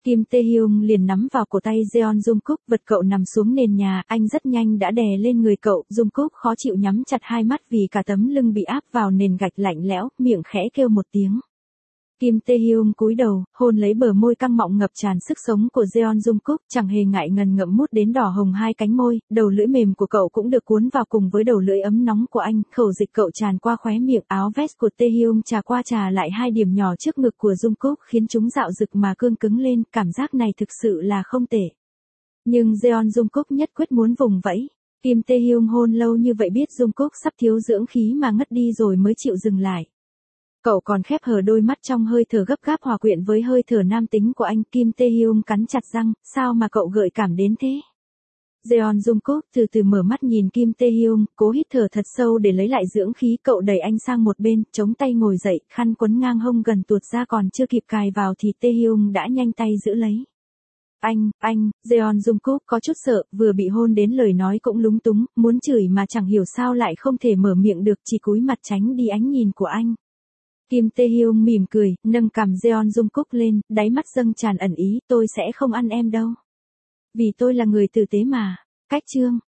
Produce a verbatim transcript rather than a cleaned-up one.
Kim Tae-hyung liền nắm vào cổ tay Jeon Jungkook, vật cậu nằm xuống nền nhà, anh rất nhanh đã đè lên người cậu, Jungkook khó chịu nhắm chặt hai mắt vì cả tấm lưng bị áp vào nền gạch lạnh lẽo, miệng khẽ kêu một tiếng. Kim Tae-hyung cúi đầu, hôn lấy bờ môi căng mọng ngập tràn sức sống của Jeon Jungkook, chẳng hề ngại ngần ngậm mút đến đỏ hồng hai cánh môi, đầu lưỡi mềm của cậu cũng được cuốn vào cùng với đầu lưỡi ấm nóng của anh, khẩu dịch cậu tràn qua khóe miệng, áo vest của Tae-hyung trà qua trà lại hai điểm nhỏ trước ngực của Jungkook khiến chúng dạo rực mà cương cứng lên, cảm giác này thực sự là không tệ. Nhưng Jeon Jungkook nhất quyết muốn vùng vẫy. Kim Tae-hyung hôn lâu như vậy biết Jungkook sắp thiếu dưỡng khí mà ngất đi rồi mới chịu dừng lại. Cậu còn khép hờ đôi mắt trong hơi thở gấp gáp hòa quyện với hơi thở nam tính của anh. Kim Tae-hyung cắn chặt răng, sao mà cậu gợi cảm đến thế? Jeon Jungkook từ từ mở mắt nhìn Kim Tae-hyung, cố hít thở thật sâu để lấy lại dưỡng khí. Cậu đẩy anh sang một bên, chống tay ngồi dậy, khăn quấn ngang hông gần tuột ra còn chưa kịp cài vào thì Tae-hyung đã nhanh tay giữ lấy. Anh, anh, Jeon Jungkook có chút sợ, vừa bị hôn đến lời nói cũng lúng túng, muốn chửi mà chẳng hiểu sao lại không thể mở miệng được, chỉ cúi mặt tránh đi ánh nhìn của anh. Kim Tae-hyung mỉm cười, nâng cằm Jeon Jungkook lên, đáy mắt dâng tràn ẩn ý, tôi sẽ không ăn em đâu. Vì tôi là người tử tế mà. Cách chương